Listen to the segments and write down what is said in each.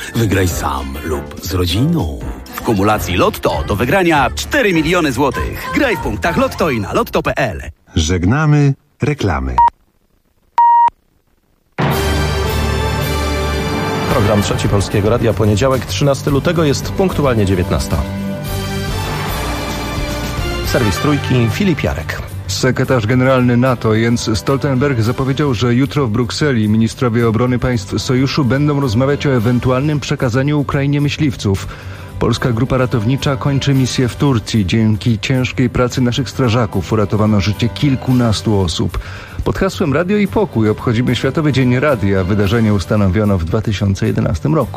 Wygraj sam lub z rodziną. W kumulacji Lotto do wygrania 4 miliony złotych. Graj w punktach Lotto i na lotto.pl. Żegnamy reklamy. Program Trzeci Polskiego Radia, poniedziałek, 13 lutego, jest punktualnie 19. Serwis Trójki, Filip Jarek. Sekretarz generalny NATO Jens Stoltenberg zapowiedział, że jutro w Brukseli ministrowie obrony państw sojuszu będą rozmawiać o ewentualnym przekazaniu Ukrainie myśliwców. Polska grupa ratownicza kończy misję w Turcji. Dzięki ciężkiej pracy naszych strażaków uratowano życie kilkunastu osób. Pod hasłem Radio i Pokój obchodzimy Światowy Dzień Radia. Wydarzenie ustanowiono w 2011 roku.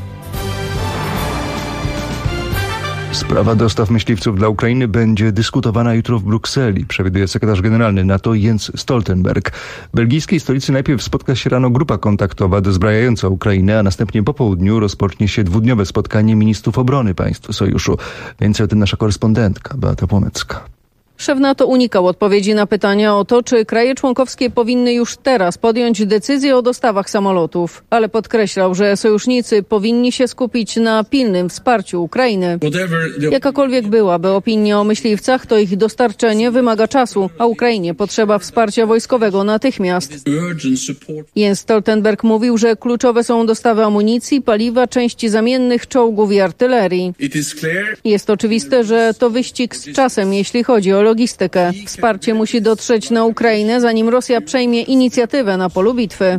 Sprawa dostaw myśliwców dla Ukrainy będzie dyskutowana jutro w Brukseli, przewiduje sekretarz generalny NATO Jens Stoltenberg. W belgijskiej stolicy najpierw spotka się rano grupa kontaktowa dozbrajająca Ukrainę, a następnie po południu rozpocznie się dwudniowe spotkanie ministrów obrony państw sojuszu. Więcej o tym nasza korespondentka Beata Płomecka. Szef NATO unikał odpowiedzi na pytania o to, czy kraje członkowskie powinny już teraz podjąć decyzję o dostawach samolotów, ale podkreślał, że sojusznicy powinni się skupić na pilnym wsparciu Ukrainy. Jakakolwiek byłaby opinia o myśliwcach, to ich dostarczenie wymaga czasu, a Ukrainie potrzeba wsparcia wojskowego natychmiast. Jens Stoltenberg mówił, że kluczowe są dostawy amunicji, paliwa, części zamiennych, czołgów i artylerii. Jest oczywiste, że to wyścig z czasem, jeśli chodzi o logistykę. Wsparcie musi dotrzeć na Ukrainę, zanim Rosja przejmie inicjatywę na polu bitwy.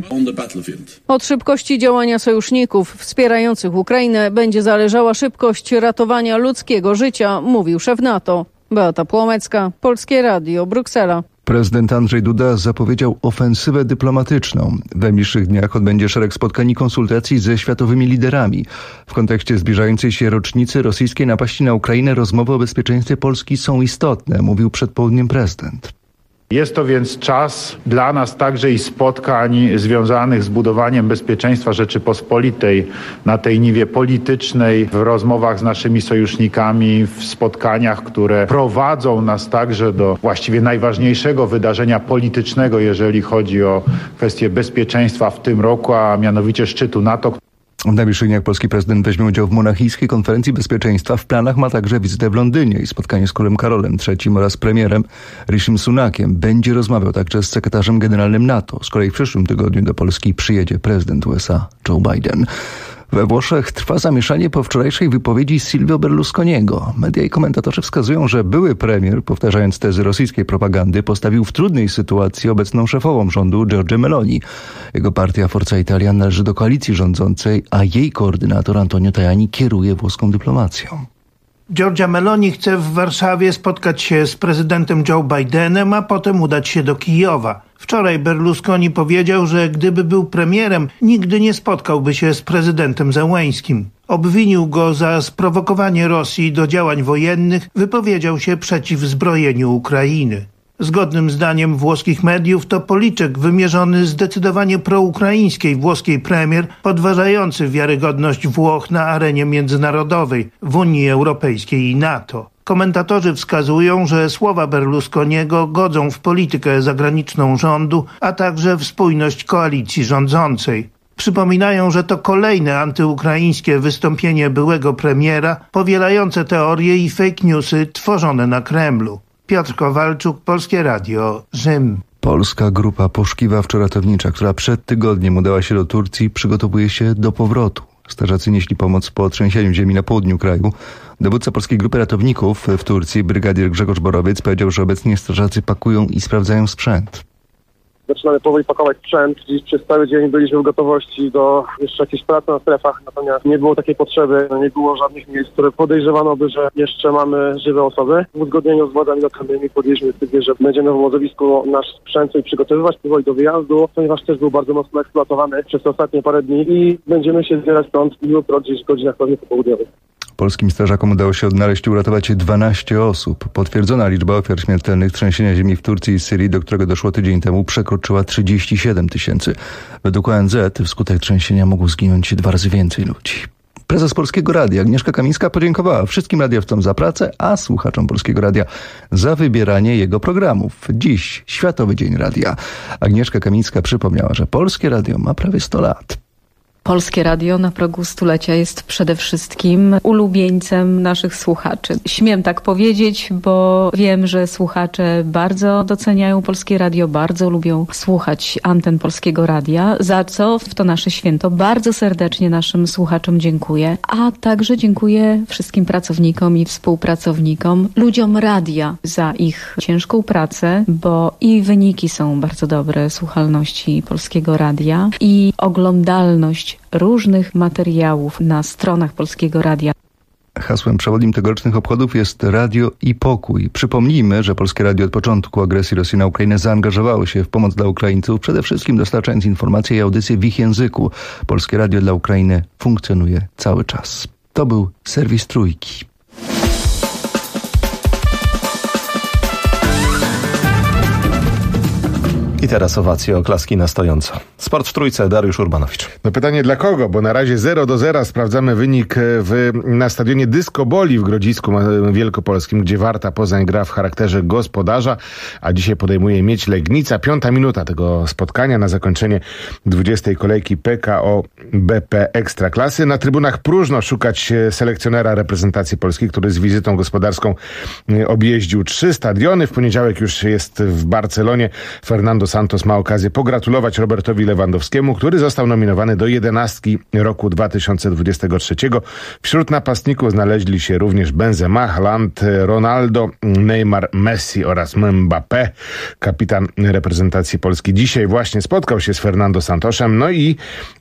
Od szybkości działania sojuszników wspierających Ukrainę będzie zależała szybkość ratowania ludzkiego życia, mówił szef NATO. Beata Płomecka, Polskie Radio, Bruksela. Prezydent Andrzej Duda zapowiedział ofensywę dyplomatyczną. W najbliższych dniach odbędzie szereg spotkań i konsultacji ze światowymi liderami. W kontekście zbliżającej się rocznicy rosyjskiej napaści na Ukrainę rozmowy o bezpieczeństwie Polski są istotne, mówił przed południem prezydent. Jest to więc czas dla nas także i spotkań związanych z budowaniem bezpieczeństwa Rzeczypospolitej na tej niwie politycznej, w rozmowach z naszymi sojusznikami, w spotkaniach, które prowadzą nas także do właściwie najważniejszego wydarzenia politycznego, jeżeli chodzi o kwestię bezpieczeństwa w tym roku, a mianowicie szczytu NATO. W najbliższych dniach polski prezydent weźmie udział w monachijskiej konferencji bezpieczeństwa. W planach ma także wizytę w Londynie i spotkanie z królem Karolem III oraz premierem Rishim Sunakiem. Będzie rozmawiał także z sekretarzem generalnym NATO. Z kolei w przyszłym tygodniu do Polski przyjedzie prezydent USA Joe Biden. We Włoszech trwa zamieszanie po wczorajszej wypowiedzi Silvio Berlusconiego. Media i komentatorzy wskazują, że były premier, powtarzając tezy rosyjskiej propagandy, postawił w trudnej sytuacji obecną szefową rządu Giorgię Meloni. Jego partia Forza Italia należy do koalicji rządzącej, a jej koordynator Antonio Tajani kieruje włoską dyplomacją. Giorgia Meloni chce w Warszawie spotkać się z prezydentem Joe Bidenem, a potem udać się do Kijowa. Wczoraj Berlusconi powiedział, że gdyby był premierem, nigdy nie spotkałby się z prezydentem Zełeńskim. Obwinił go za sprowokowanie Rosji do działań wojennych, wypowiedział się przeciw zbrojeniu Ukrainy. Zgodnym zdaniem włoskich mediów to policzek wymierzony zdecydowanie proukraińskiej włoskiej premier, podważający wiarygodność Włoch na arenie międzynarodowej w Unii Europejskiej i NATO. Komentatorzy wskazują, że słowa Berlusconiego godzą w politykę zagraniczną rządu, a także w spójność koalicji rządzącej. Przypominają, że to kolejne antyukraińskie wystąpienie byłego premiera, powielające teorie i fake newsy tworzone na Kremlu. Piotr Kowalczuk, Polskie Radio, Rzym. Polska grupa poszukiwawczo-ratownicza, która przed tygodniem udała się do Turcji, przygotowuje się do powrotu. Strażacy nieśli pomoc po trzęsieniu ziemi na południu kraju. Dowódca Polskiej Grupy Ratowników w Turcji, brygadier Grzegorz Borowiec, powiedział, że obecnie strażacy pakują i sprawdzają sprzęt. Zaczynamy powoli pakować sprzęt. Dziś przez cały dzień byliśmy w gotowości do jeszcze jakiejś pracy na strefach, natomiast nie było takiej potrzeby, nie było żadnych miejsc, które podejrzewano by, że jeszcze mamy żywe osoby. W uzgodnieniu z władzami lokalnymi podjęliśmy decyzję, że będziemy w obozowisku nasz sprzęt sobie przygotowywać powoli do wyjazdu, ponieważ też był bardzo mocno eksploatowany przez ostatnie parę dni i będziemy się zbierać stąd jutro gdzieś w godzinach pewnie popołudniowych. Polskim strażakom udało się odnaleźć i uratować 12 osób. Potwierdzona liczba ofiar śmiertelnych trzęsienia ziemi w Turcji i Syrii, do którego doszło tydzień temu, przekroczyła 37 000. Według ONZ wskutek trzęsienia mogło zginąć 2 razy więcej ludzi. Prezes Polskiego Radia Agnieszka Kamińska podziękowała wszystkim radiowcom za pracę, a słuchaczom Polskiego Radia za wybieranie jego programów. Dziś Światowy Dzień Radia. Agnieszka Kamińska przypomniała, że Polskie Radio ma prawie 100 lat. Polskie Radio na progu stulecia jest przede wszystkim ulubieńcem naszych słuchaczy. Śmiem tak powiedzieć, bo wiem, że słuchacze bardzo doceniają Polskie Radio, bardzo lubią słuchać anten Polskiego Radia, za co w to nasze święto bardzo serdecznie naszym słuchaczom dziękuję. A także dziękuję wszystkim pracownikom i współpracownikom, ludziom radia za ich ciężką pracę, bo i wyniki są bardzo dobre słuchalności Polskiego Radia i oglądalność różnych materiałów na stronach Polskiego Radia. Hasłem przewodnim tegorocznych obchodów jest Radio i Pokój. Przypomnijmy, że Polskie Radio od początku agresji Rosji na Ukrainę zaangażowało się w pomoc dla Ukraińców, przede wszystkim dostarczając informacje i audycje w ich języku. Polskie Radio dla Ukrainy funkcjonuje cały czas. To był serwis Trójki. I teraz owacje, oklaski na stojąco. Sport w Trójce, Dariusz Urbanowicz. No pytanie dla kogo? Bo na razie 0-0 sprawdzamy wynik na stadionie Dysko Boli w Grodzisku Wielkopolskim, gdzie Warta Poznań gra w charakterze gospodarza, a dzisiaj podejmuje Miedź Legnica. 5. minuta tego spotkania na zakończenie 20. kolejki PKO BP Ekstraklasy. Na trybunach próżno szukać selekcjonera reprezentacji Polski, który z wizytą gospodarską objeździł 3 stadiony. W poniedziałek już jest w Barcelonie. Fernando Santos ma okazję pogratulować Robertowi Lewandowskiemu, który został nominowany do 11 roku 2023. Wśród napastników znaleźli się również Benzema, Haaland, Ronaldo, Neymar, Messi oraz Mbappé. Kapitan reprezentacji Polski dzisiaj właśnie spotkał się z Fernando Santosem, no i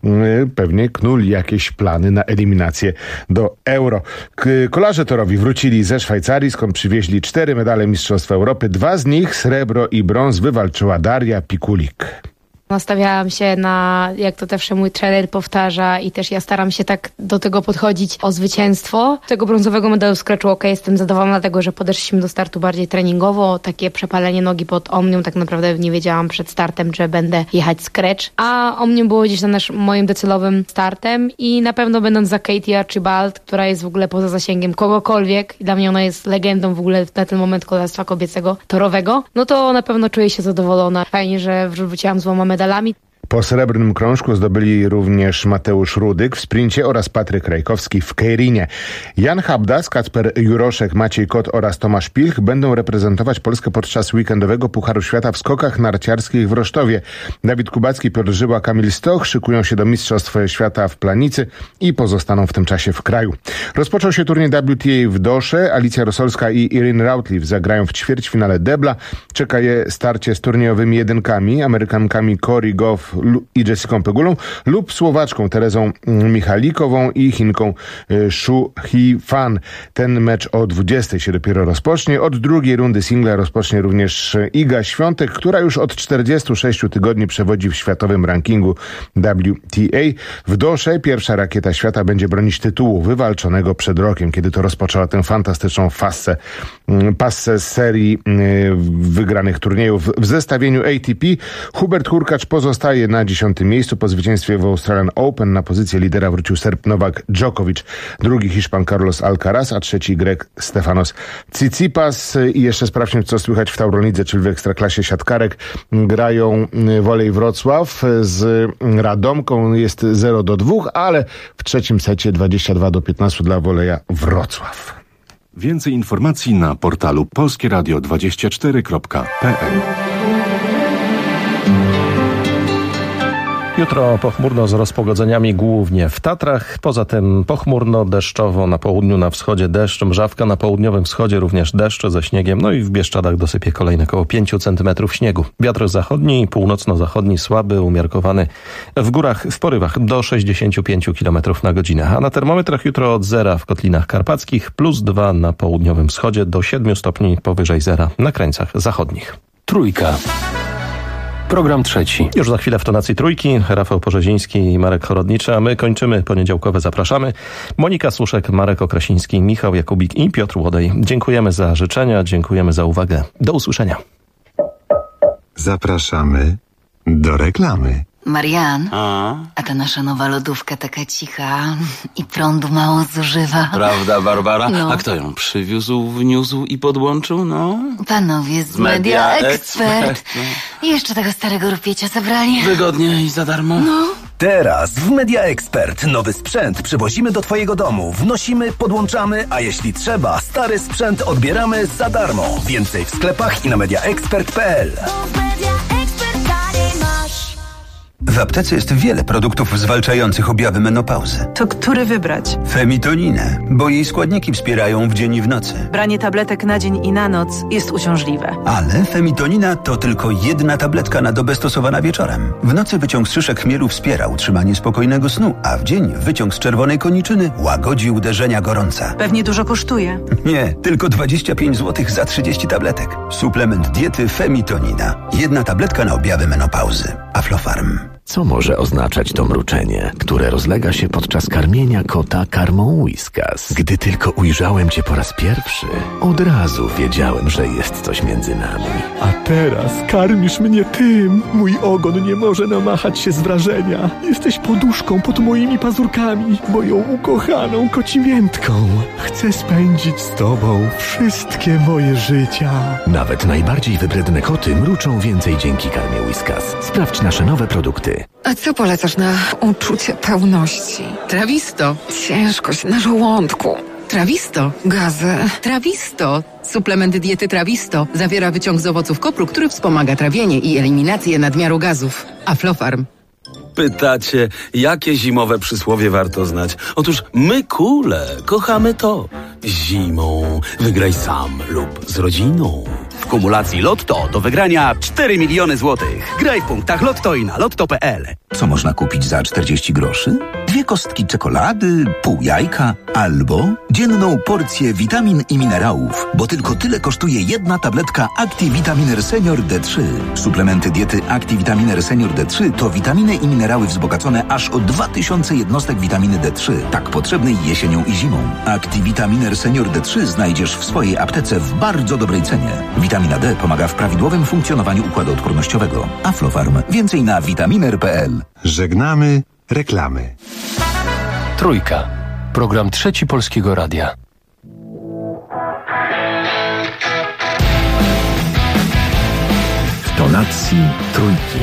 pewnie knuli jakieś plany na eliminację do Euro. Kolarze torowi wrócili ze Szwajcarii, skąd przywieźli 4 medale Mistrzostwa Europy. 2 z nich, srebro i brąz, wywalczyła Daria Pikulik. Nastawiałam się na, jak to zawsze mój trener powtarza i też ja staram się tak do tego podchodzić, o zwycięstwo. Tego brązowego medalu w scratchu jestem zadowolona, dlatego że podeszliśmy do startu bardziej treningowo. Takie przepalenie nogi pod Omnium, tak naprawdę nie wiedziałam przed startem, że będę jechać scratch. A Omnium było gdzieś tam moim docelowym startem i na pewno będąc za Katie Archibald, która jest w ogóle poza zasięgiem kogokolwiek. Dla mnie ona jest legendą w ogóle na ten moment kolarstwa kobiecego torowego. No to na pewno czuję się zadowolona. Fajnie, że wróciłam z 2 medalami. Po srebrnym krążku zdobyli również Mateusz Rudyk w sprincie oraz Patryk Rajkowski w Kejrinie. Jan Habdas, Kacper Juroszek, Maciej Kot oraz Tomasz Pilch będą reprezentować Polskę podczas weekendowego Pucharu Świata w skokach narciarskich w Rosztowie. Dawid Kubacki, Piotr Żyła, Kamil Stoch szykują się do Mistrzostw Świata w Planicy i pozostaną w tym czasie w kraju. Rozpoczął się turniej WTA w Dosze. Alicja Rosolska i Irene Routliffe zagrają w ćwierćfinale debla. Czeka je starcie z turniejowymi jedynkami, Amerykankami Cory Goff i Jessicą Pegulą lub Słowaczką Terezą Michalikową i Chinką Shu Hee-fan. Ten mecz o 20 się dopiero rozpocznie. Od drugiej rundy singla rozpocznie również Iga Świątek, która już od 46 tygodni przewodzi w światowym rankingu WTA. W Dosze pierwsza rakieta świata będzie bronić tytułu wywalczonego przed rokiem, kiedy to rozpoczęła tę fantastyczną passę z serii wygranych turniejów. W zestawieniu ATP Hubert Hurkacz pozostaje na 10. miejscu. Po zwycięstwie w Australian Open na pozycję lidera wrócił Serb Nowak Djokovic, drugi Hiszpan Carlos Alcaraz, a trzeci Grek Stefanos Tsitsipas. I jeszcze sprawdźmy, co słychać w Tauronidze, czyli w Ekstraklasie siatkarek. Grają Wolej Wrocław z Radomką. Jest 0-2, ale w trzecim secie 22-15 dla Woleja Wrocław. Więcej informacji na portalu polskieradio24.pl. Jutro pochmurno z rozpogodzeniami głównie w Tatrach, poza tym pochmurno, deszczowo na południu, na wschodzie deszcz, mrzawka, na południowym wschodzie również deszcz ze śniegiem, no i w Bieszczadach dosypie kolejne około 5 cm śniegu. Wiatr zachodni, północno-zachodni słaby, umiarkowany, w górach w porywach do 65 km na godzinę, a na termometrach jutro od 0 w Kotlinach Karpackich, +2 na południowym wschodzie do 7 stopni powyżej 0 na krańcach zachodnich. Trójka. Program trzeci. Już za chwilę w tonacji Trójki. Rafał Porzeziński i Marek Chorodniczy, a my kończymy poniedziałkowe Zapraszamy. Monika Suszek, Marek Okrasiński, Michał Jakubik i Piotr Łodej. Dziękujemy za życzenia, dziękujemy za uwagę. Do usłyszenia. Zapraszamy do reklamy. Marian, a ta nasza nowa lodówka taka cicha i prądu mało zużywa. Prawda, Barbara? No. A kto ją przywiózł, wniósł i podłączył? No. Panowie z Media Expert. I jeszcze tego starego rupiecia zabrali. Wygodnie i za darmo. No. Teraz w Media Expert nowy sprzęt przywozimy do twojego domu, wnosimy, podłączamy, a jeśli trzeba, stary sprzęt odbieramy za darmo. Więcej w sklepach i na mediaexpert.pl. W aptece jest wiele produktów zwalczających objawy menopauzy. To który wybrać? Femitoninę, bo jej składniki wspierają w dzień i w nocy. Branie tabletek na dzień i na noc jest uciążliwe. Ale femitonina to tylko jedna tabletka na dobę stosowana wieczorem. W nocy wyciąg z szyszek chmielu wspiera utrzymanie spokojnego snu, a w dzień wyciąg z czerwonej koniczyny łagodzi uderzenia gorąca. Pewnie dużo kosztuje. Nie, tylko 25 zł za 30 tabletek. Suplement diety femitonina. Jedna tabletka na objawy menopauzy. Aflofarm. Co może oznaczać to mruczenie, które rozlega się podczas karmienia kota karmą Whiskas? Gdy tylko ujrzałem cię po raz pierwszy, od razu wiedziałem, że jest coś między nami. A teraz karmisz mnie tym. Mój ogon nie może namachać się z wrażenia. Jesteś poduszką pod moimi pazurkami, moją ukochaną kocimiętką. Chcę spędzić z tobą wszystkie moje życia. Nawet najbardziej wybredne koty mruczą więcej dzięki karmie Whiskas. Sprawdź nasze nowe produkty. A co polecasz na uczucie pełności? Trawisto. Ciężkość na żołądku. Trawisto. Gazy. Trawisto. Suplement diety Trawisto zawiera wyciąg z owoców kopru, który wspomaga trawienie i eliminację nadmiaru gazów. Aflofarm. Pytacie, jakie zimowe przysłowie warto znać? Otóż my kule kochamy to. Zimą wygraj sam lub z rodziną. W kumulacji Lotto do wygrania 4 miliony złotych. Graj w punktach Lotto i na lotto.pl. Co można kupić za 40 groszy? 2 kostki czekolady, pół jajka albo dzienną porcję witamin i minerałów, bo tylko tyle kosztuje jedna tabletka Activitaminer Senior D3. Suplementy diety Activitaminer Senior D3 to witaminy i minerały wzbogacone aż o 2000 jednostek witaminy D3, tak potrzebnej jesienią i zimą. Activitaminer Senior D3 znajdziesz w swojej aptece w bardzo dobrej cenie. Witamina D pomaga w prawidłowym funkcjonowaniu układu odpornościowego. Aflofarm. Więcej na vitaminer.pl. Żegnamy reklamy. Trójka. Program Trzeci Polskiego Radia. W tonacji trójki.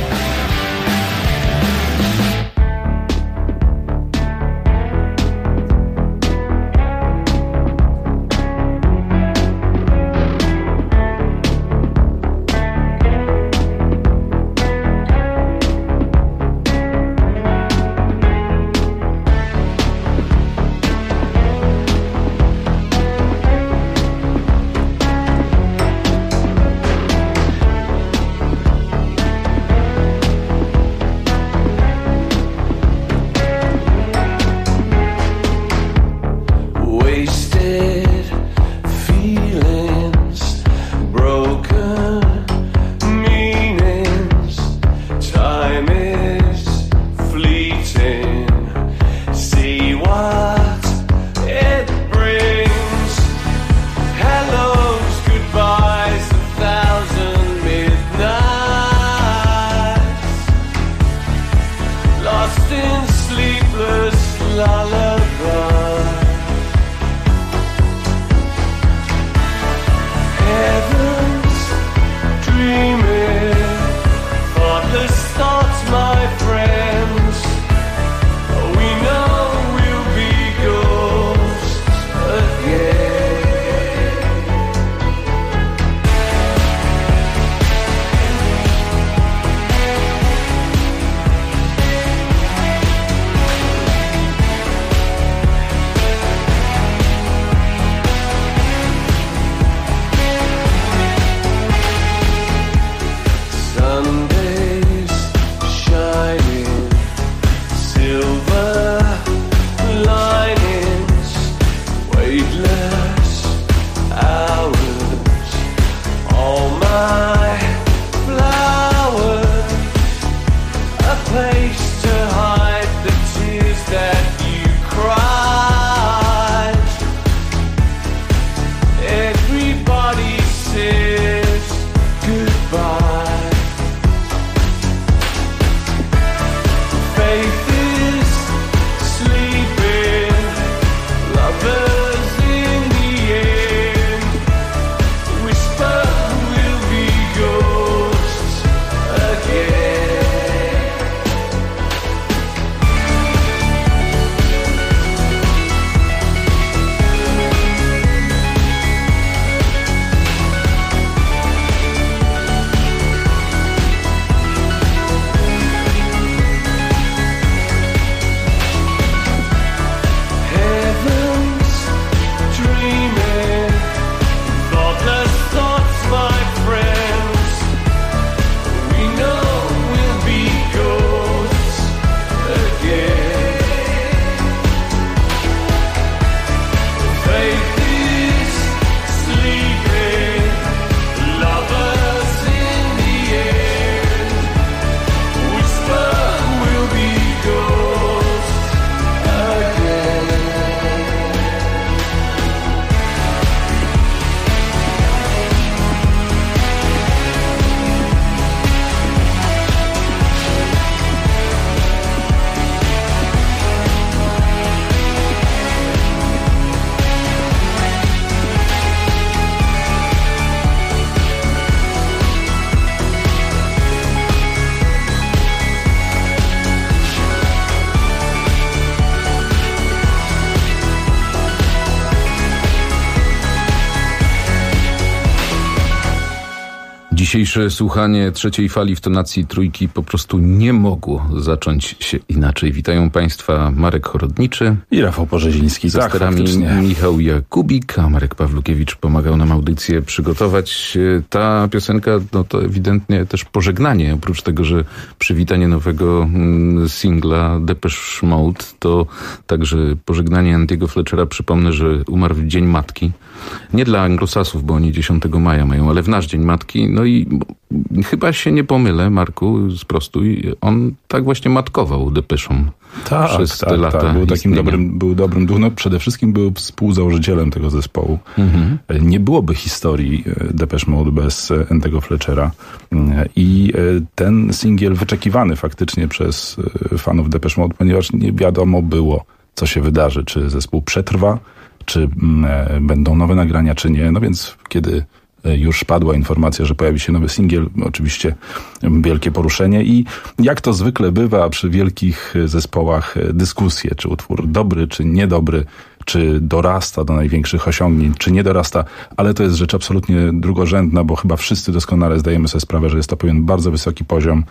Dzisiejsze słuchanie trzeciej fali w tonacji Trójki po prostu nie mogło zacząć się inaczej. Witają Państwa Marek Chorodniczy i Rafał Porzeziński. Za sterami Michał Jakubik, a Marek Pawlukiewicz pomagał nam audycję przygotować. Ta piosenka, no to ewidentnie też pożegnanie. Oprócz tego, że przywitanie nowego singla Depeche Mode, to także pożegnanie Andiego Fletchera. Przypomnę, że umarł w Dzień Matki. Nie dla anglosasów, bo oni 10 maja mają, ale w nasz Dzień Matki. No i chyba się nie pomylę, Marku, sprostuj. On tak właśnie matkował Depeszom przez te lata. Tak. Był dobrym duchem. No, przede wszystkim był współzałożycielem tego zespołu. Nie byłoby historii Depeche Mode bez Andiego Fletchera. I ten singiel wyczekiwany faktycznie przez fanów Depeche Mode, ponieważ nie wiadomo było, co się wydarzy. Czy zespół przetrwa, czy będą nowe nagrania, czy nie. No więc kiedy już padła informacja, że pojawi się nowy singiel, oczywiście wielkie poruszenie i jak to zwykle bywa przy wielkich zespołach, dyskusje, czy utwór dobry, czy niedobry, czy dorasta do największych osiągnięć, czy nie dorasta, ale to jest rzecz absolutnie drugorzędna, bo chyba wszyscy doskonale zdajemy sobie sprawę, że jest to pewien bardzo wysoki poziom,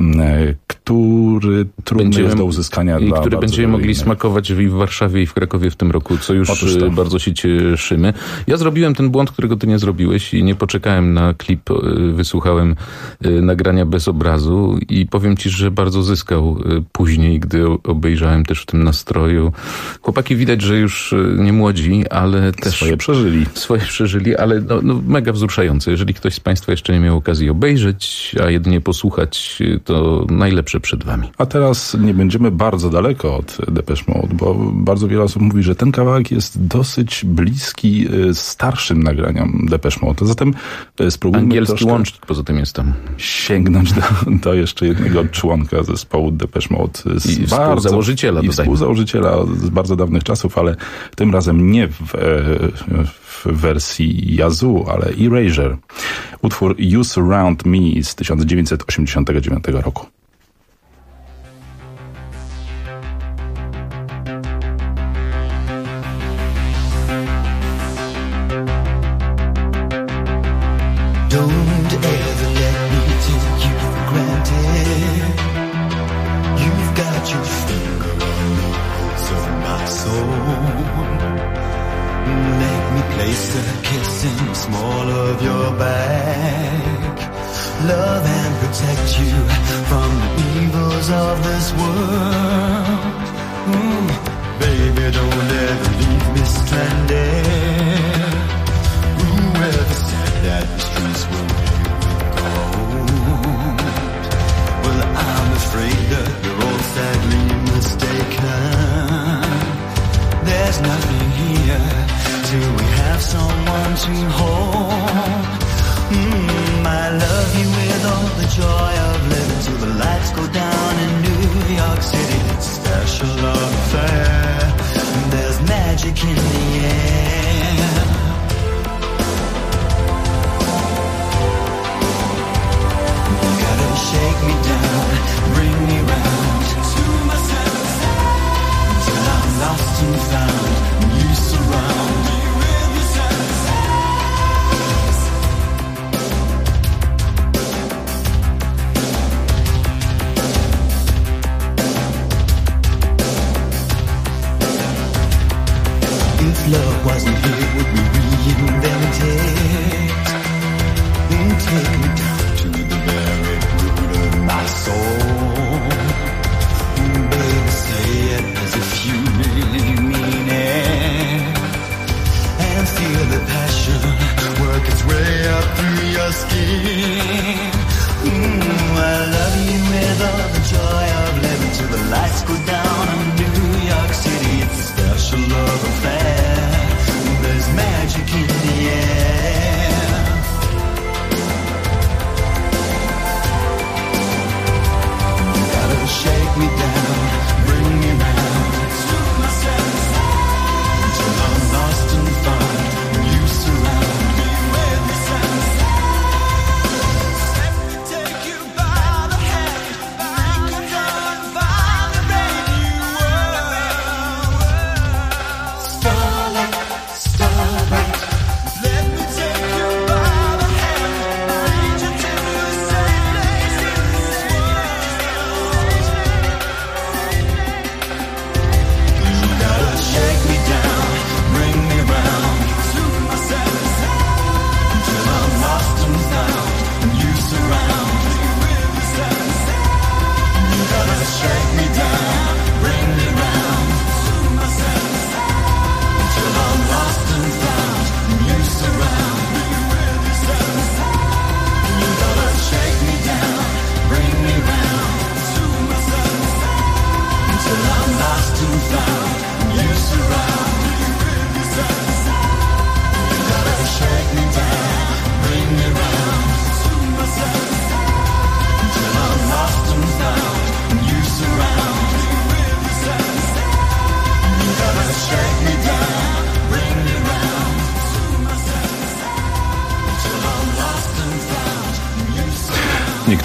który trudny jest do uzyskania. I który będziemy mogli smakować i w Warszawie, i w Krakowie w tym roku, co już bardzo się cieszymy. Ja zrobiłem ten błąd, którego ty nie zrobiłeś i nie poczekałem na klip, wysłuchałem nagrania bez obrazu i powiem ci, że bardzo zyskał później, gdy obejrzałem też w tym nastroju. Chłopaki widać, że już nie młodzi, ale też Swoje przeżyli, ale no, mega wzruszające. Jeżeli ktoś z Państwa jeszcze nie miał okazji obejrzeć, a jedynie posłuchać, to najlepsze przed Wami. A teraz nie będziemy bardzo daleko od Depeche Mode, bo bardzo wiele osób mówi, że ten kawałek jest dosyć bliski starszym nagraniom Depeche Mode. Zatem spróbujmy angielski łącznik poza tym jest tam. Sięgnąć do jeszcze jednego członka zespołu Depeche Mode. I współzałożyciela z bardzo dawnych czasów, ale tym razem nie w wersji Yazoo, ale Erasure. Utwór You Surround Me z 1989 roku. Don't ever let me take you for granted. You've got your finger on the pulse of my soul. Let me place a kiss in the small of your back. Love and protect you from the evils of this world. Baby, don't ever leave me stranded. Whoever said that the streets were gold? Well, I'm afraid that you're all sadly mistaken. There's nothing here till we have someone to hold. I love you with all the joy of living till the lights go down in New York City. It's a special love affair. There's magic in the air. You gotta shake me down, bring me round to my senses till I'm lost and found. You surround me with your senses. If love wasn't here, would we reinvent it? Take me down to the very root of my soul. Baby, say it as if you really mean it. And feel the passion work its way up through your skin. I love you with all the joy of living till the lights go down in New York City. It's a special love affair. There's magic in the air.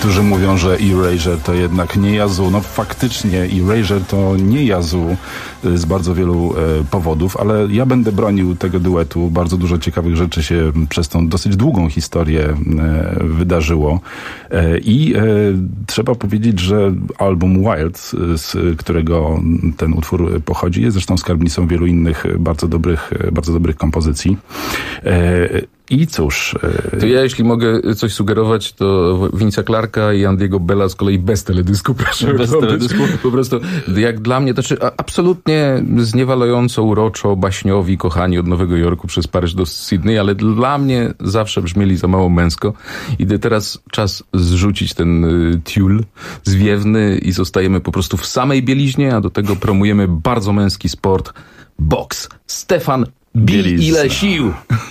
Niektórzy mówią, że Erasure to jednak nie Yazoo. No faktycznie Erasure to nie Yazoo z bardzo wielu powodów, ale ja będę bronił tego duetu. Bardzo dużo ciekawych rzeczy się przez tą dosyć długą historię wydarzyło. I trzeba powiedzieć, że album Wild, z którego ten utwór pochodzi, jest zresztą skarbnicą wielu innych bardzo dobrych kompozycji. I cóż... To ja, jeśli mogę coś sugerować, to Vince'a Clarka i Andiego Bella z kolei bez teledysku, proszę. Bez teledysku. Po prostu, jak dla mnie, to znaczy absolutnie zniewalająco, uroczo, baśniowi, kochani od Nowego Jorku przez Paryż do Sydney, ale dla mnie zawsze brzmieli za mało męsko. I teraz czas zrzucić ten tiul zwiewny i zostajemy po prostu w samej bieliźnie, a do tego promujemy bardzo męski sport, boks. Stefan, bij ile sił!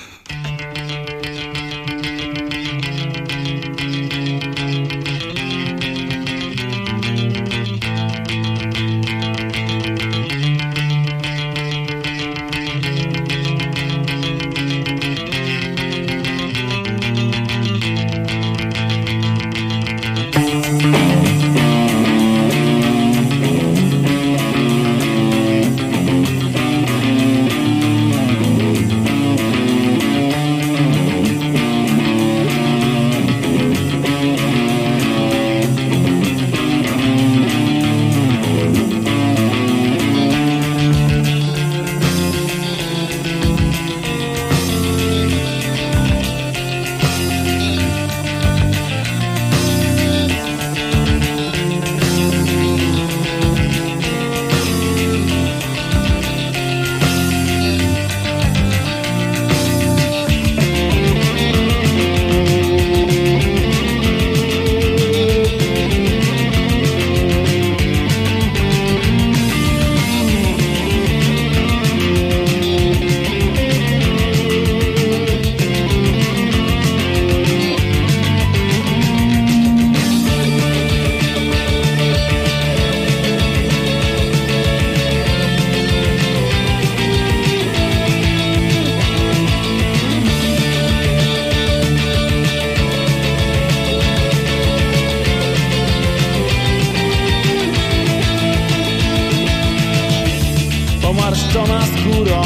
Pomarszczona skóra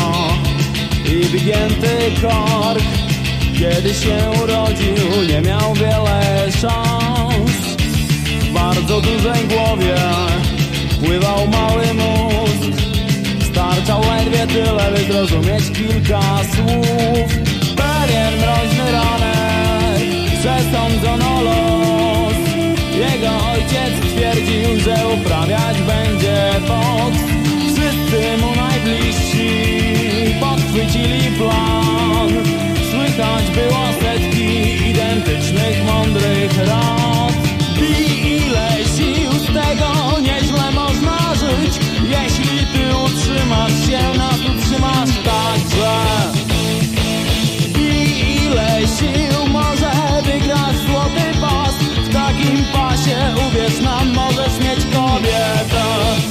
i wygięty kork. Kiedy się urodził, nie miał wiele szans. W bardzo dużej głowie pływał mały mózg. Starczał ledwie tyle, by zrozumieć kilka słów. Pewien mroźny ranek przesądzono los. Jego ojciec twierdził, że uprawiać będzie boks. Wszyscy mu najbliżsi podchwycili plan. Słychać było setki identycznych, mądrych rad. I ile sił z tego nieźle można żyć, jeśli ty utrzymasz się, nas utrzymasz także. I ile sił może wygrać złoty pas, w takim pasie, uwierz nam, możesz mieć kobietę.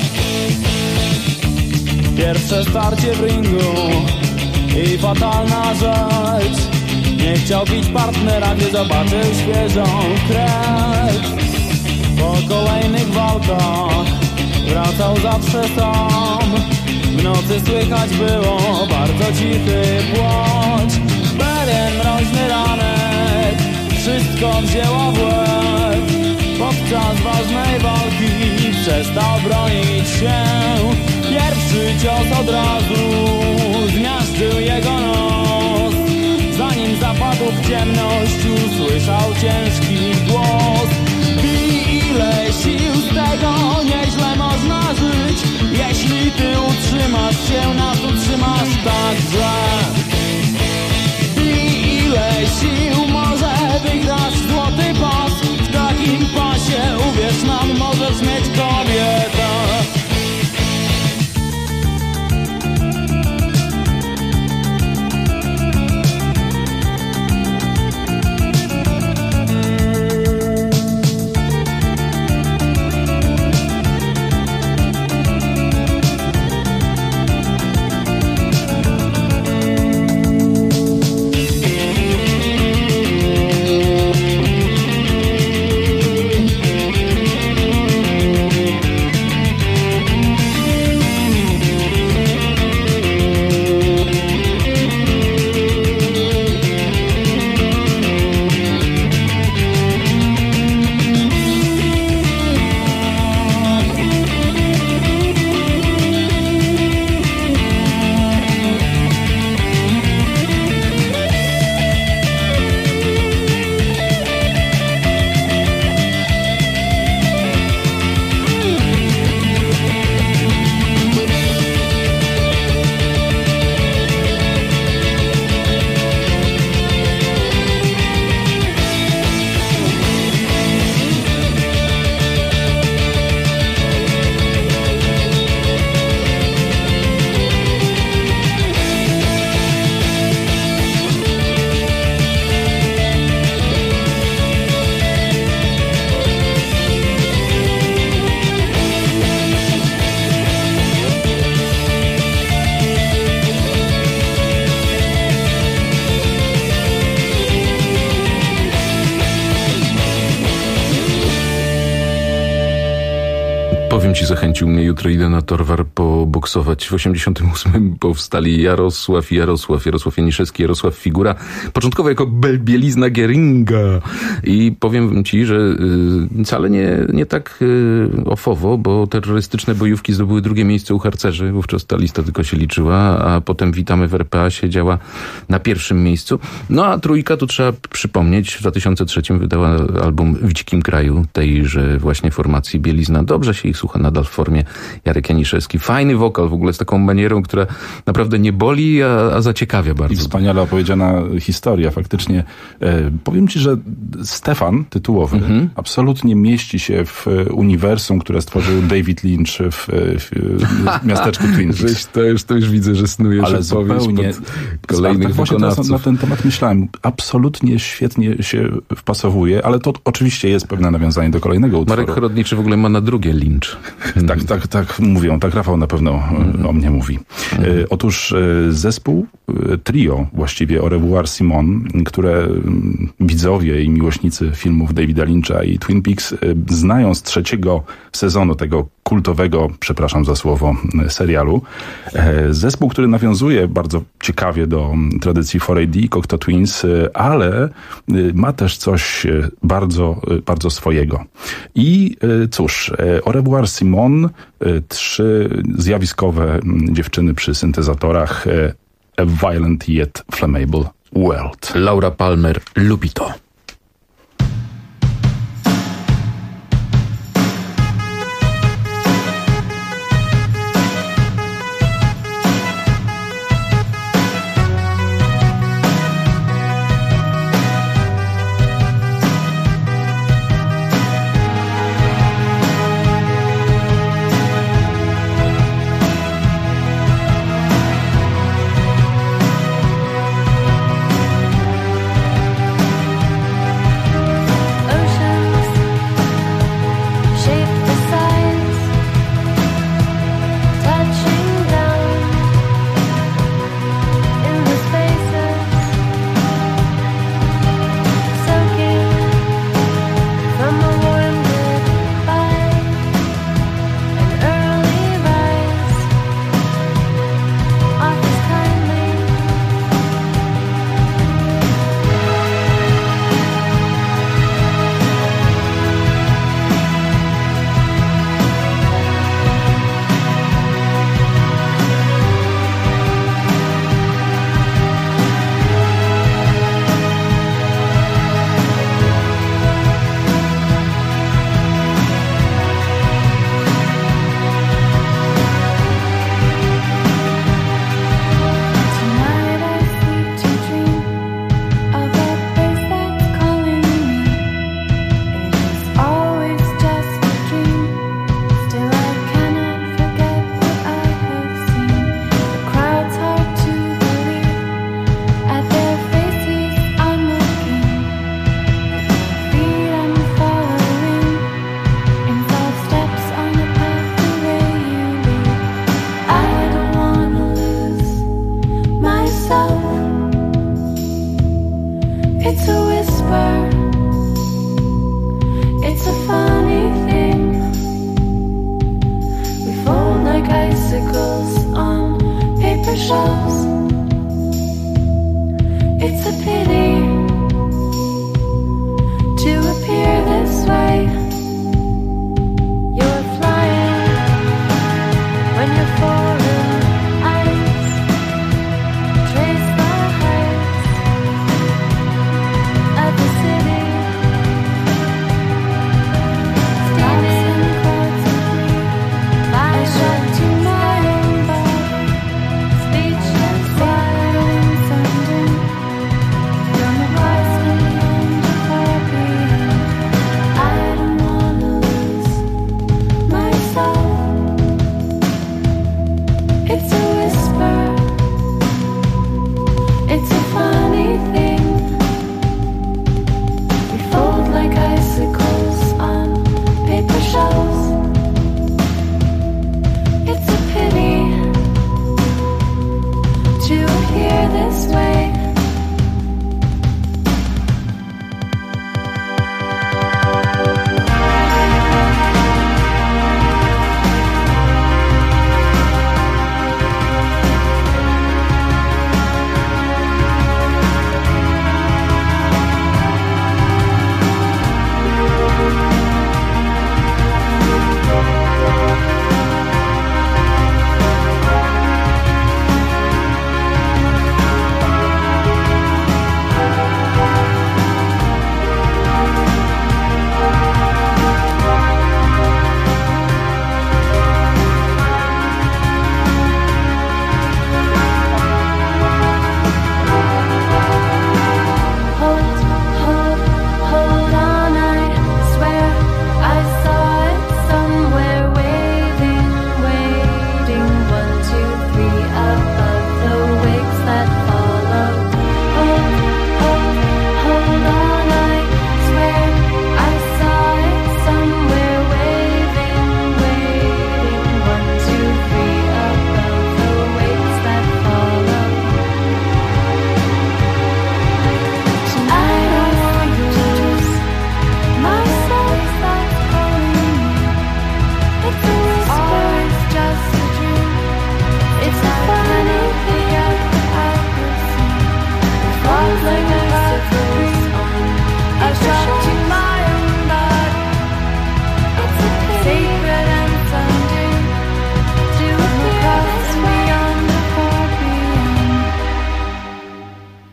Pierwsze starcie w ringu i fatalna rzecz. Nie chciał bić partnera, gdy zobaczył świeżą krew. Po kolejnych walkach wracał zawsze sam. W nocy słychać było bardzo cichy płacz. Pewien mroźny ranek wszystko wzięło w łeb. Podczas ważnej walki przestał bronić się. Pierwszy cios od razu zmiażdżył jego nos. Zanim zapadł w ciemność, usłyszał ciężki głos. I ile sił z tego nieźle można żyć, jeśli ty utrzymasz się, nas utrzymasz także. I ile sił może wygrać złoty pas, w takim pasie, uwierz nam, możesz mieć kobietę. powiem ci, zachęcił mnie. Jutro idę na Torwar poboksować. W 88 powstali Jarosław Janiszewski, Jarosław Figura. Początkowo jako Bielizna Geringa. I powiem ci, że wcale nie tak ofowo, bo terrorystyczne bojówki zdobyły drugie miejsce u harcerzy. Wówczas ta lista tylko się liczyła, a potem Witamy w RPA siedziała na pierwszym miejscu. No a Trójka, tu trzeba przypomnieć, w 2003 wydała album W dzikim kraju tejże właśnie formacji Bielizna. Dobrze się ich słucha nadal w formie. Jarek Janiszewski. Fajny wokal w ogóle z taką manierą, która naprawdę nie boli, a zaciekawia bardzo. I wspaniale opowiedziana historia. Faktycznie powiem ci, że Stefan tytułowy absolutnie mieści się w uniwersum, które stworzył David Lynch w miasteczku Twin Peaks. To już widzę, że snujesz. Ale zupełnie kolejnych wykonawców. Na ten temat myślałem. Absolutnie świetnie się wpasowuje, ale to oczywiście jest pewne nawiązanie do kolejnego utworu. Marek Chodniczy w ogóle ma na drugie Lynch. Tak mówią. Tak Rafał na pewno o mnie mówi. Otóż zespół, trio właściwie Au revoir Simon, które widzowie i miłośnicy filmów Davida Lyncha i Twin Peaks znają z trzeciego sezonu tego kultowego, przepraszam za słowo, serialu. Zespół, który nawiązuje bardzo ciekawie do tradycji 4AD i Cocteau Twins, ale ma też coś bardzo, bardzo swojego. I cóż, Au revoir Simon, 3 zjawiskowe dziewczyny przy syntezatorach, A Violent Yet Flammable World. Laura Palmer lubi to.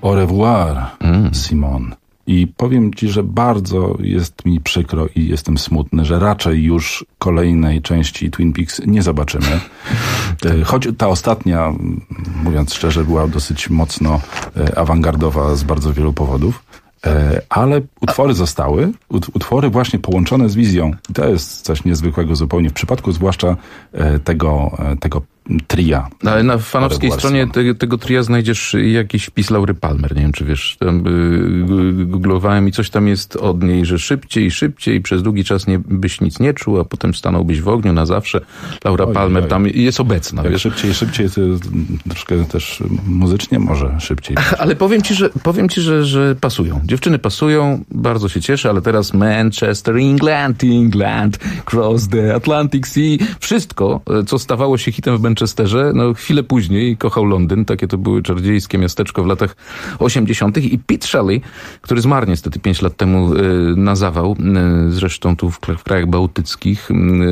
Au revoir, Simon. I powiem ci, że bardzo jest mi przykro i jestem smutny, że raczej już kolejnej części Twin Peaks nie zobaczymy. Choć ta ostatnia, mówiąc szczerze, była dosyć mocno awangardowa z bardzo wielu powodów. Ale utwory zostały, utwory właśnie połączone z wizją. I to jest coś niezwykłego zupełnie w przypadku zwłaszcza tego tria. Ale na fanowskiej stronie tego tria znajdziesz jakiś wpis Laury Palmer. Nie wiem, czy wiesz, tam googlowałem i coś tam jest od niej, że szybciej, przez długi czas byś nic nie czuł, a potem stanąłbyś w ogniu na zawsze. Laura Palmer tam jest obecna. Jak wiesz? Szybciej to troszkę też muzycznie może szybciej. Ale powiem ci, że pasują. Dziewczyny pasują, bardzo się cieszę, ale teraz Manchester, England, Cross the Atlantic Sea. Wszystko, co stawało się hitem w Manchesterze, chwilę później kochał Londyn. Takie to były czarodziejskie miasteczko w latach 80. I Pete Shelley, który zmarł niestety 5 lat temu na zawał, zresztą tu w krajach bałtyckich,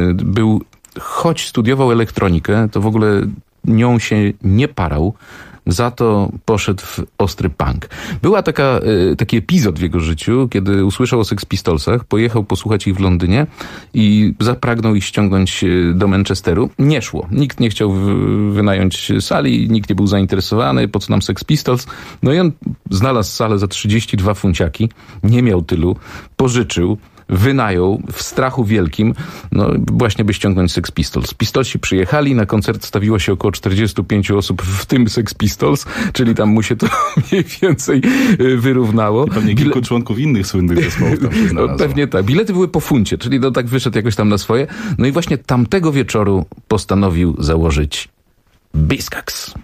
choć studiował elektronikę, to w ogóle nią się nie parał. Za to poszedł w ostry punk. Była taki epizod w jego życiu, kiedy usłyszał o Sex Pistolsach, pojechał posłuchać ich w Londynie i zapragnął ich ściągnąć do Manchesteru. Nie szło. Nikt nie chciał wynająć sali, nikt nie był zainteresowany, po co nam Sex Pistols. No i on znalazł salę za 32 funciaki, nie miał tylu, pożyczył, wynajął w strachu wielkim, właśnie by ściągnąć Sex Pistols. Pistolsi przyjechali, na koncert stawiło się około 45 osób, w tym Sex Pistols, czyli tam mu się to mniej więcej wyrównało. I pewnie kilku członków innych słynnych zespołów tam się znalazło. Pewnie tak. Bilety były po funcie, czyli tak wyszedł jakoś tam na swoje. No i właśnie tamtego wieczoru postanowił założyć Buzzcocks.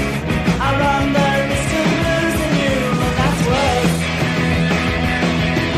I run the risk of losing you, that's worse.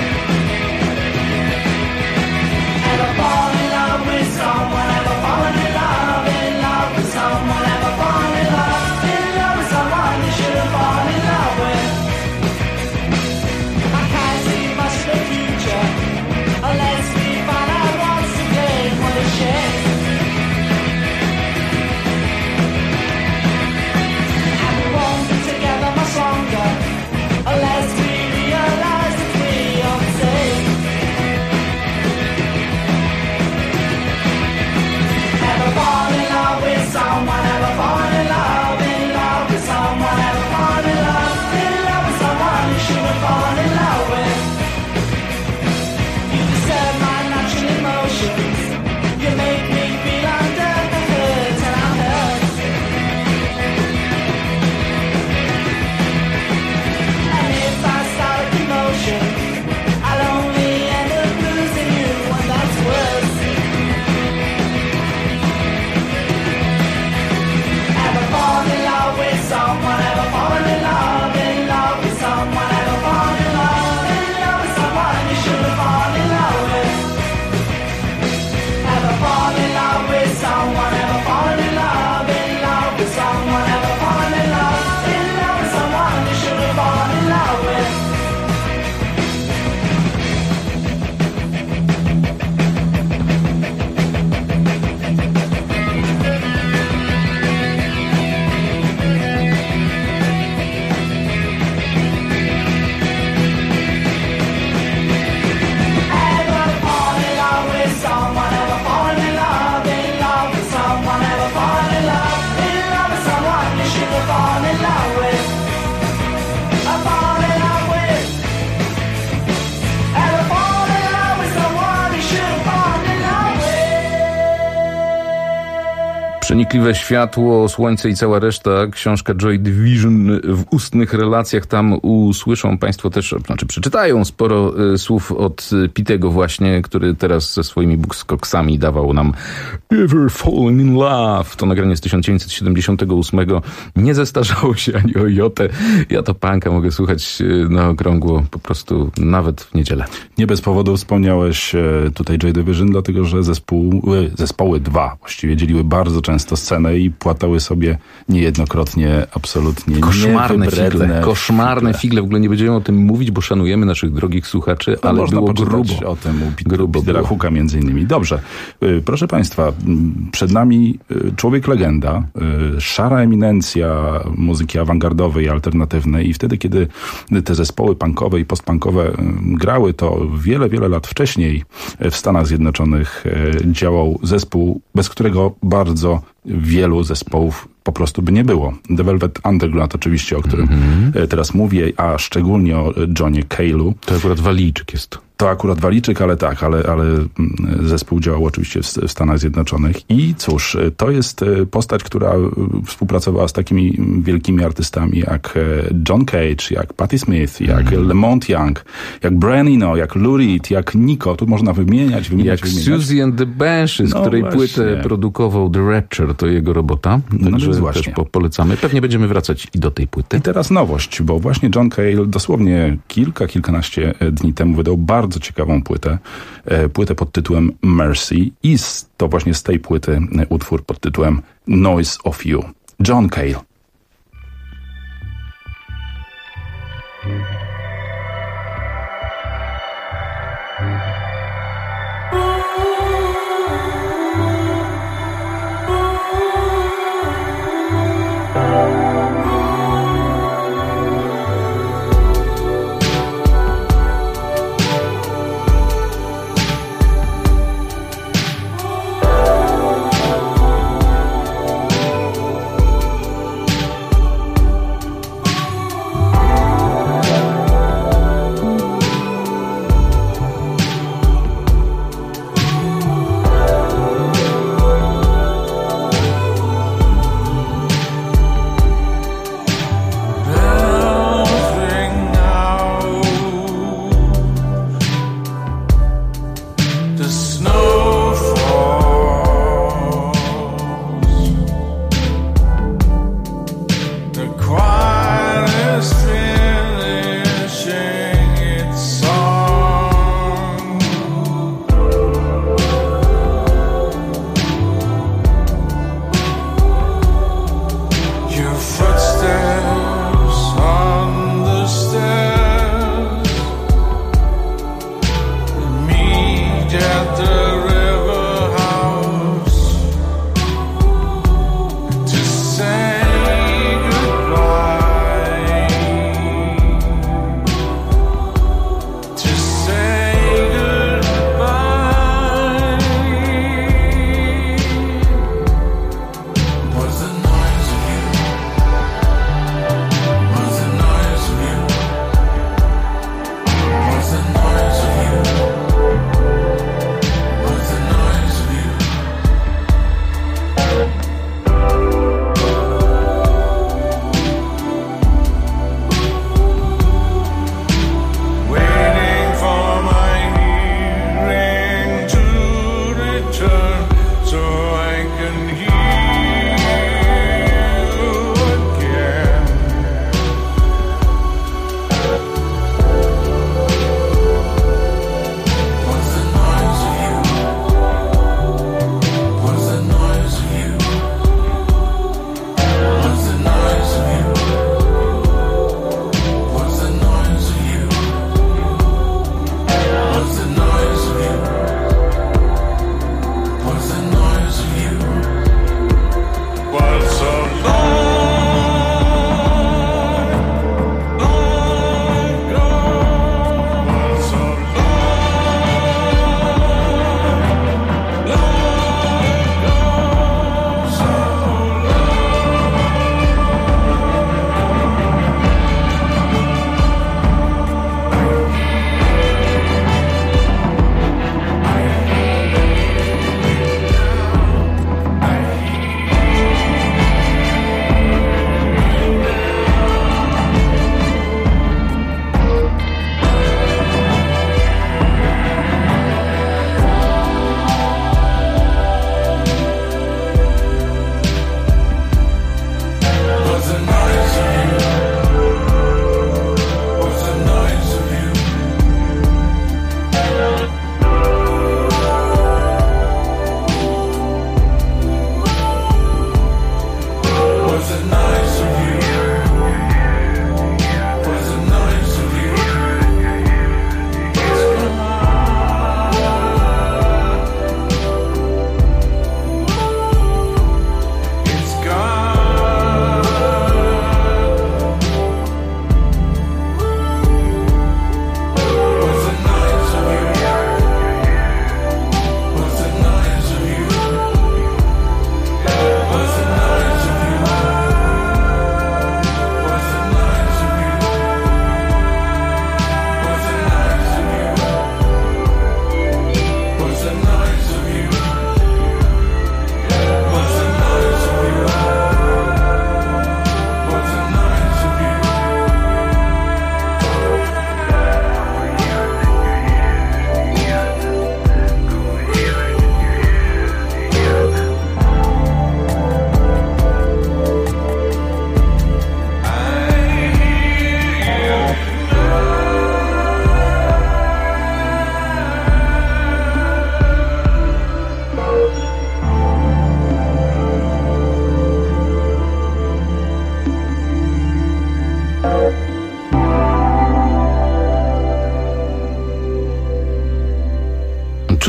Przenikliwe światło, słońce i cała reszta. Książka Joy Division w ustnych relacjach. Tam usłyszą państwo też, znaczy przeczytają sporo słów od Pitego właśnie, który teraz ze swoimi Buzzcocksami dawał nam Ever Fallen in Love. To nagranie z 1978. Nie zestarzało się ani o jotę. Ja to punka mogę słuchać na okrągło po prostu nawet w niedzielę. Nie bez powodu wspomniałeś tutaj Joy Division, dlatego że zespoły dwa właściwie dzieliły bardzo często scenę i płatały sobie niejednokrotnie absolutnie koszmarne figle. W ogóle nie będziemy o tym mówić, bo szanujemy naszych drogich słuchaczy, ale można było grubo o tym u Petera Hooka między innymi. Dobrze. Proszę państwa, przed nami człowiek legenda, szara eminencja muzyki awangardowej, alternatywnej i wtedy, kiedy te zespoły punkowe i postpunkowe grały, to wiele, wiele lat wcześniej w Stanach Zjednoczonych działał zespół, bez którego bardzo wielu zespołów po prostu by nie było. The Velvet Underground oczywiście, o którym teraz mówię, a szczególnie o Johnie Cale'u. To akurat Walijczyk jest. To akurat Walijczyk, ale tak, ale zespół działał oczywiście w Stanach Zjednoczonych. I cóż, to jest postać, która współpracowała z takimi wielkimi artystami jak John Cage, jak Patti Smith, jak Lamont Young, jak Brian Eno, jak Lou Reed, jak Nico. Tu można wymieniać. Jak Susie and the Banshees, której właśnie płytę produkował The Rapture, to jego robota. Także też polecamy. Pewnie będziemy wracać i do tej płyty. I teraz nowość, bo właśnie John Cale dosłownie kilkanaście dni temu wydał bardzo ciekawą płytę. Płytę pod tytułem Mercy i to właśnie z tej płyty utwór pod tytułem Noise of You. John Cale.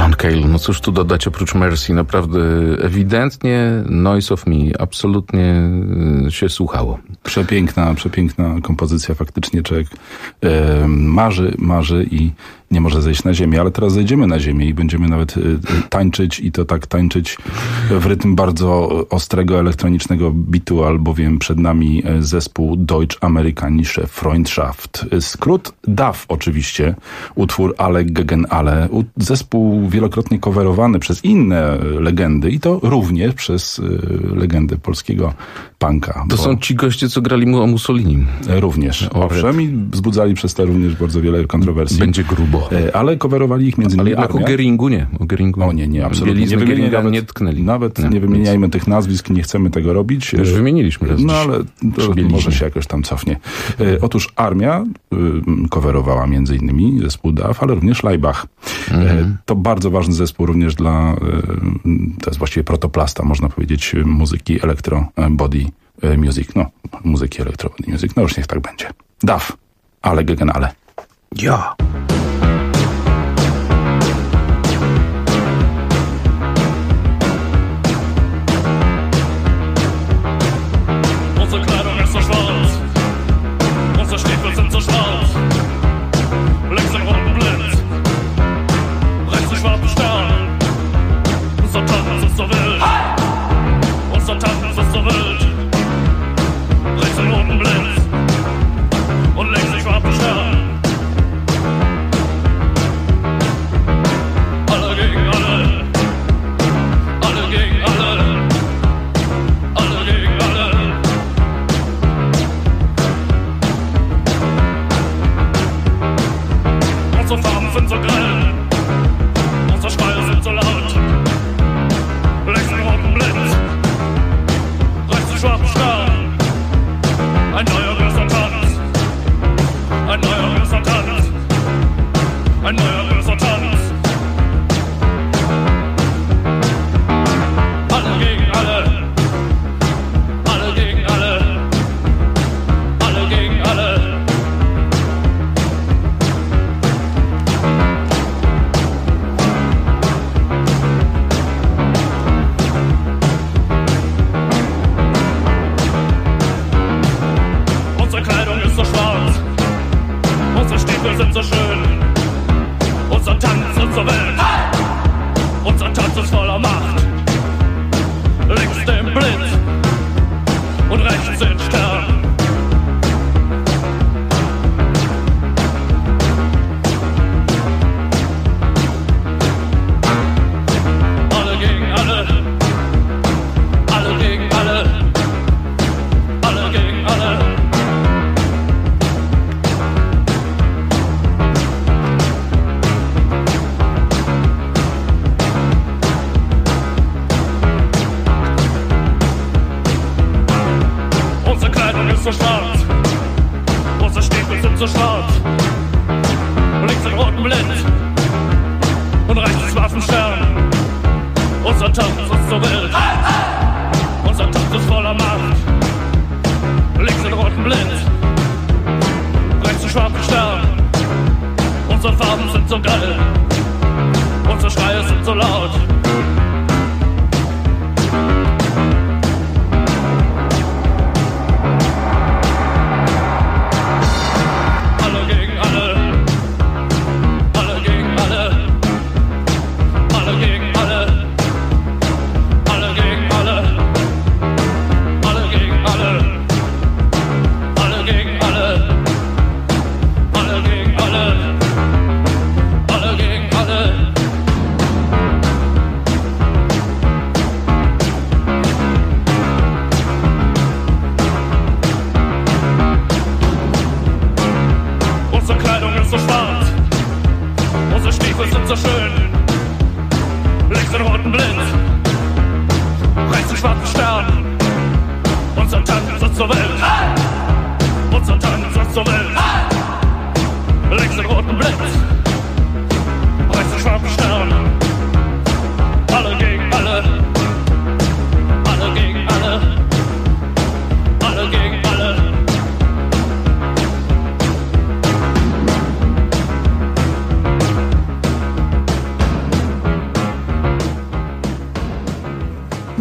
John Cale, no cóż tu dodać oprócz Mercy, naprawdę ewidentnie Noise of Me absolutnie się słuchało. Przepiękna kompozycja, faktycznie człowiek marzy i nie może zejść na ziemię, ale teraz zejdziemy na ziemię i będziemy nawet tańczyć i to tak tańczyć w rytm bardzo ostrego elektronicznego bitu, albowiem przed nami zespół Deutsch-Amerikanische Freundschaft. Skrót DAF oczywiście, utwór Alle gegen alle, zespół wielokrotnie coverowany przez inne legendy i to również przez legendy polskiego punka. To są ci goście, co grali mu o Mussolini. Również, owszem, i wzbudzali przez to również bardzo wiele kontrowersji. Będzie grubo. Ale coverowali ich między innymi Armia. O Geringu nie. O nie, absolutnie. Nie tknęli. Nawet nie wymieniajmy tych nazwisk, nie chcemy tego robić. Już wymieniliśmy raz. No ale może się jakoś tam cofnie. Otóż Armia coverowała między innymi zespół DAF, ale również Laibach. To bardzo ważny zespół również to jest właściwie protoplasta, można powiedzieć, muzyki electro body music. No, muzyki electro body music. No już niech tak będzie. DAF, Alle gegen alle. Ja. Unsere Kleidung ist so schwarz, unsere Stiefel sind so schwarz. Links ein roten Blitz, rechts ein schwarzer Stern. Unser Tanz ist so wild, unser Tanz ist so wild. Rechts ein roten Blitz und links ein schwarzer Stern. Alle gegen alle, alle gegen alle, alle gegen alle. Unsere Farben sind so grell, unsere Schreie sind so laut. Links ein roten Blitz, rechts ein schwarzer Stern. Ein neuer großer Tanz, ein neuer großer Tanz, ein neuer großer Tanz. Alle gegen alle, alle gegen alle, alle gegen alle. Unsere Kleidung ist so schwarz, unsere Stiefel sind so schön, unser Tanz ist so wild, unser Tanz ist voller Macht. Links den Blitz und rechts den Stern. Alle gegen alle, alle gegen alle, alle gegen alle. Unsere Kleidung ist so schwarz, unsere Stiefel sind so schwarz. Links ein roten Blitz und rechts ein schwarzen Stern. Unser Tanz ist so wild, unser Tanz ist voller Macht. Links ein roten Blitz, rechts ein schwarzen Stern. Unsere Farben sind so geil, unsere Schreie sind so laut. Alle gegen alle, alle gegen alle, alle gegen alle, alle gegen alle, alle gegen alle, alle gegen alle, alle gegen alle, alle gegen alle. Unsere Kleidung ist so schwarz, unsere Stiefel sind so schön. Links einen roten Blitz, rechts einen schwarzen Stern. Unser Tanz ist so wild, unser Tanz ist so wild. Links einen roten Blitz, rechts einen schwarzen Stern. Alle gegen alle, alle gegen alle, alle gegen alle.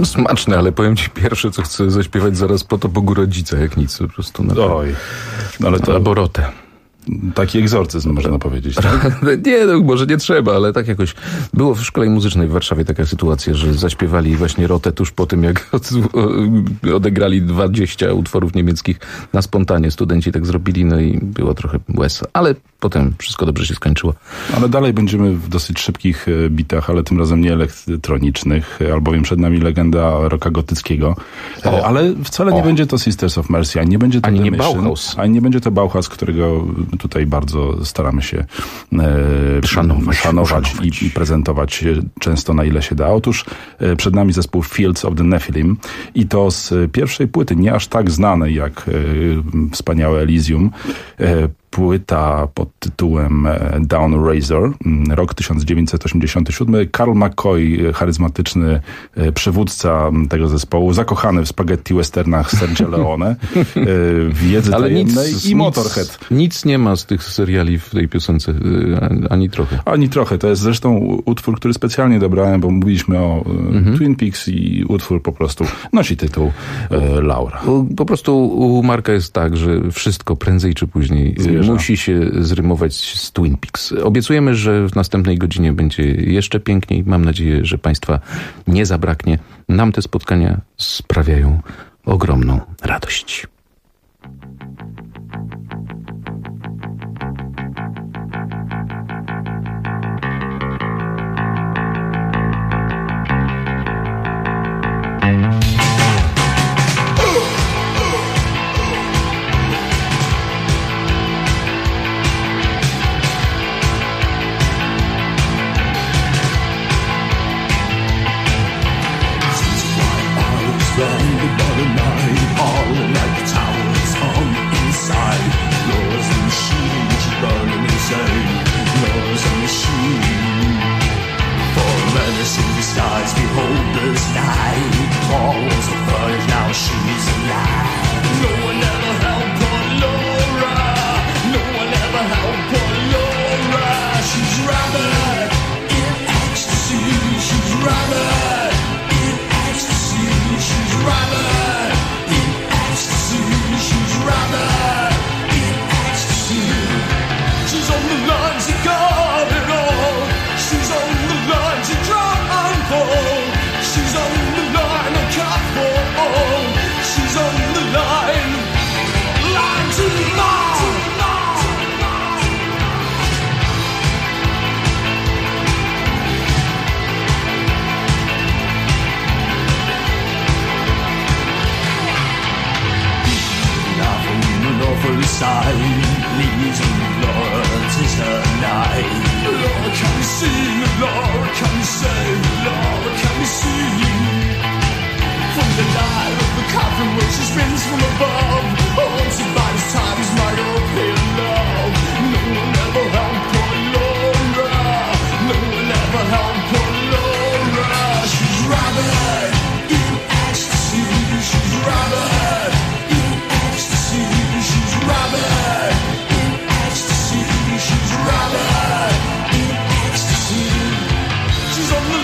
Smaczne, ale powiem ci, pierwsze co chcę zaśpiewać zaraz po to Bogu rodzica, jak nic, po prostu. Oj, ale to... Albo Rotę. Taki egzorcyzm, można powiedzieć. Tak? Nie, no, może nie trzeba, ale tak jakoś było w szkole muzycznej w Warszawie taka sytuacja, że zaśpiewali właśnie Rotę tuż po tym, jak odegrali 20 utworów niemieckich na spontanie. Studenci tak zrobili, no i było trochę łez, ale potem wszystko dobrze się skończyło. Ale dalej będziemy w dosyć szybkich bitach, ale tym razem nie elektronicznych, albowiem przed nami legenda rocka gotyckiego. Ale wcale nie będzie to Sisters of Mercy, ani nie będzie to ani The nie Mission, Bauhaus. ani nie będzie to Bauhaus, którego tutaj bardzo staramy się szanować i prezentować często na ile się da. Otóż przed nami zespół Fields of the Nephilim i to z pierwszej płyty, nie aż tak znanej jak wspaniałe Elysium, płyta pod tytułem Down Razor, rok 1987. Karl McCoy, charyzmatyczny przywódca tego zespołu, zakochany w spaghetti westernach Sergio Leone, w Jedzy Tajemnej i Motorhead. Nic nie ma z tych seriali w tej piosence, ani trochę. Ani trochę. To jest zresztą utwór, który specjalnie dobrałem, bo mówiliśmy o Twin Peaks i utwór po prostu nosi tytuł Laura. Po prostu u Marka jest tak, że wszystko prędzej czy później musi się zrymować z Twin Peaks. Obiecujemy, że w następnej godzinie będzie jeszcze piękniej. Mam nadzieję, że Państwa nie zabraknie. Nam te spotkania sprawiają ogromną radość.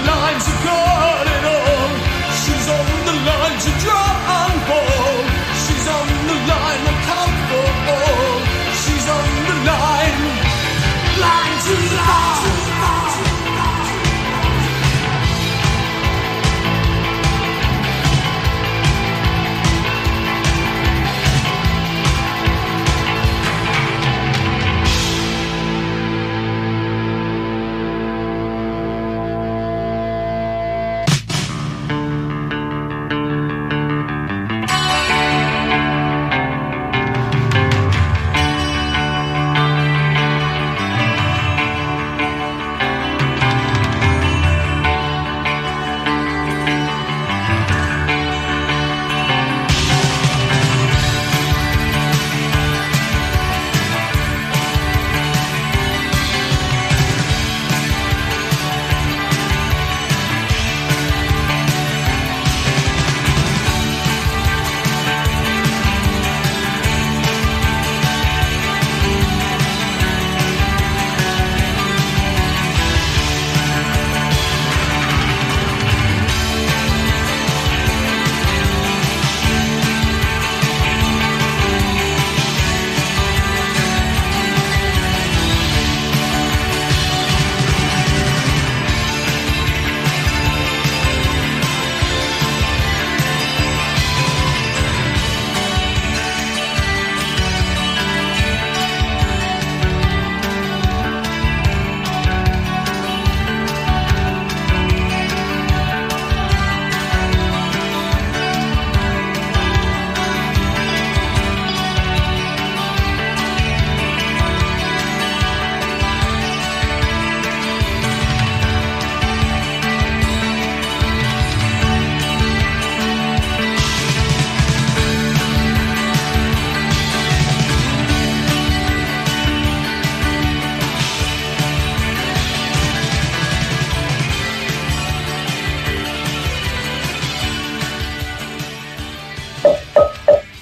She's on the line to drop and fall. She's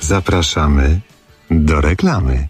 Zapraszamy do reklamy.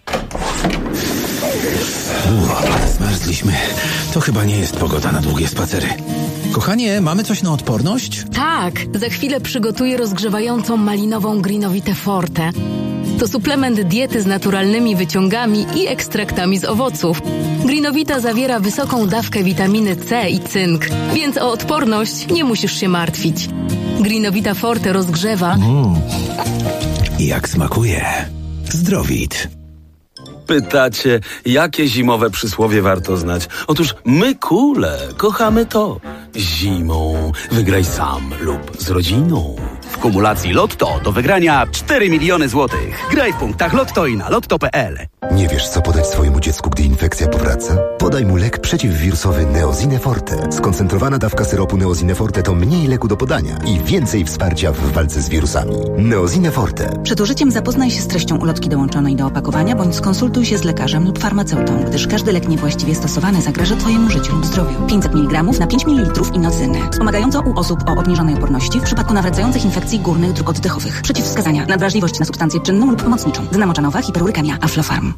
Zmarzliśmy. To chyba nie jest pogoda na długie spacery. Kochanie, mamy coś na odporność? Tak, za chwilę przygotuję rozgrzewającą malinową Greenovitę Forte. To suplement diety z naturalnymi wyciągami i ekstraktami z owoców. Greenovita zawiera wysoką dawkę witaminy C i cynk, więc o odporność nie musisz się martwić. Greenovita Forte rozgrzewa... Jak smakuje. Zdrowit. Pytacie, jakie zimowe przysłowie warto znać? Otóż my, kule, kochamy to. Zimą wygraj sam lub z rodziną. W kumulacji Lotto do wygrania 4 miliony złotych. Graj w punktach Lotto i na lotto.pl. Nie wiesz, co podać swojemu dziecku, gdy infekcja powraca? Podaj mu lek przeciwwirusowy Neosine Forte. Skoncentrowana dawka syropu Neosine Forte to mniej leku do podania i więcej wsparcia w walce z wirusami. Neosine Forte. Przed użyciem zapoznaj się z treścią ulotki dołączonej do opakowania, bądź skonsultuj się z lekarzem lub farmaceutą, gdyż każdy lek niewłaściwie stosowany zagraża Twojemu życiu lub zdrowiu. 500 mg na 5 ml inocyny. Wspomagająco u osób o obniżonej oporności w przypadku nawracających infekcji górnych dróg oddechowych. Przeciwwskazania: nadwrażliwość na substancję czynną lub pomocniczą. Dna moczanowa, hiperurykemia, Aflofarm.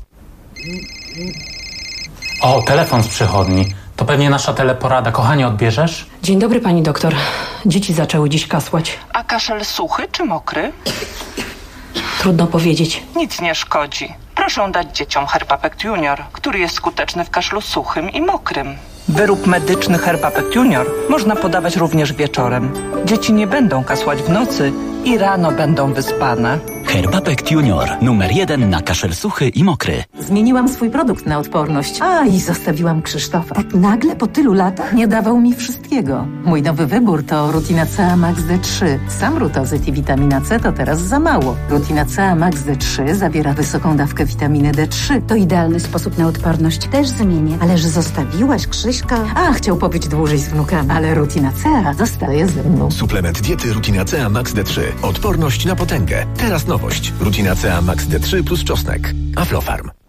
O, telefon z przychodni. To pewnie nasza teleporada. Kochanie, odbierzesz? Dzień dobry, pani doktor. Dzieci zaczęły dziś kasłać. A kaszel suchy czy mokry? Trudno powiedzieć. Nic nie szkodzi. Proszę dać dzieciom Herbapect Junior, który jest skuteczny w kaszlu suchym i mokrym. Wyrób medyczny Herbapect Junior można podawać również wieczorem. Dzieci nie będą kasłać w nocy i rano będą wyspane. Herbapect Junior. Numer 1 na kaszel suchy i mokry. Zmieniłam swój produkt na odporność. I zostawiłam Krzysztofa. Tak nagle po tylu latach nie dawał mi wszystkiego. Mój nowy wybór to Rutina CA Max D3. Sam rutozyt i witamina C to teraz za mało. Rutina CA Max D3 zawiera wysoką dawkę witaminy D3. To idealny sposób na odporność. Też zmienię. Ale że zostawiłaś Krzyśka? Chciał pobyć dłużej z wnukami. Ale Rutina CA zostaje ze mną. Suplement diety Rutina CA Max D3. Odporność na potęgę. Teraz nowość. Rutina CA Max D3 plus czosnek. Aflofarm.